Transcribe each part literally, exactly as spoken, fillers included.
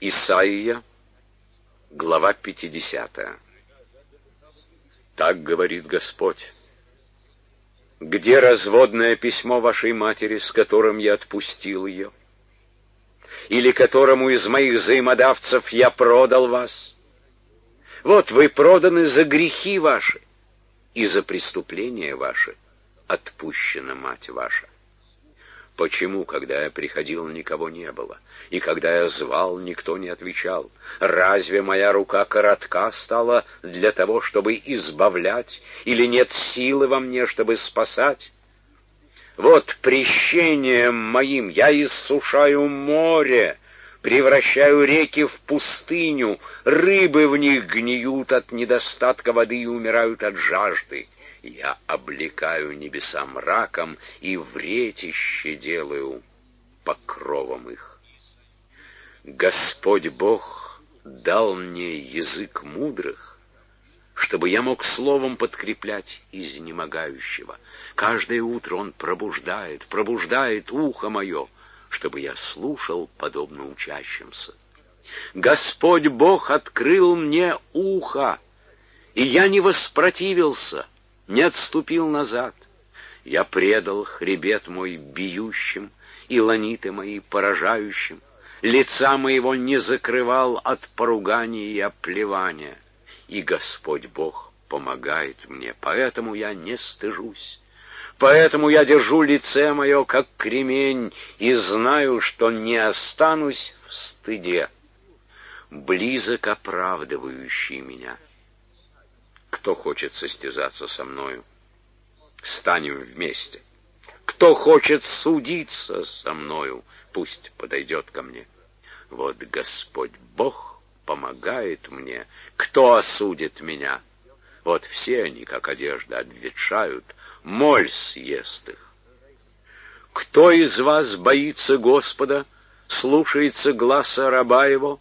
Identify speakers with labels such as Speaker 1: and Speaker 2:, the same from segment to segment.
Speaker 1: Исайя, глава пятидесятая. Так говорит Господь: где разводное письмо вашей матери, с которым я отпустил ее? Или которому из моих взаимодавцев я продал вас? Вот вы проданы за грехи ваши, и за преступления ваши отпущена мать ваша. Почему, когда я приходил, никого не было, и когда я звал, никто не отвечал? Разве моя рука коротка стала для того, чтобы избавлять, или нет силы во мне, чтобы спасать? Вот прещением моим я иссушаю море, превращаю реки в пустыню, рыбы в них гниют от недостатка воды и умирают от жажды. Я облекаю небеса мраком и вретище делаю покровом их. Господь Бог дал мне язык мудрых, чтобы я мог словом подкреплять изнемогающего. Каждое утро Он пробуждает, пробуждает ухо мое, чтобы я слушал, подобно учащимся. Господь Бог открыл мне ухо, и я не воспротивился, не отступил назад. Я предал хребет мой бьющим и ланиты мои поражающим. Лица моего не закрывал от поругания и оплевания. И Господь Бог помогает мне, поэтому я не стыжусь. Поэтому я держу лице мое, как кремень, и знаю, что не останусь в стыде. Близок оправдывающий меня. Кто хочет состязаться со мною? Станем вместе. Кто хочет судиться со мною? Пусть подойдет ко мне. Вот Господь Бог помогает мне. Кто осудит меня? Вот все они, как одежда, обветшают, моль съест их. Кто из вас боится Господа, слушается гласа раба его?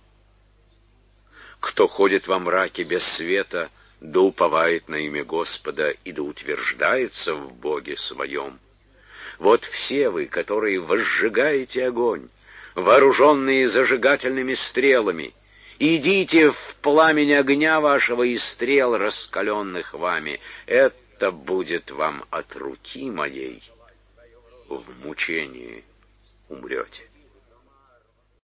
Speaker 1: Кто ходит во мраке без света, да уповает на имя Господа и да утверждается в Боге своем? Вот все вы, которые возжигаете огонь, вооруженные зажигательными стрелами, идите в пламень огня вашего и стрел, раскаленных вами. Это будет вам от руки моей. В мучении умрете.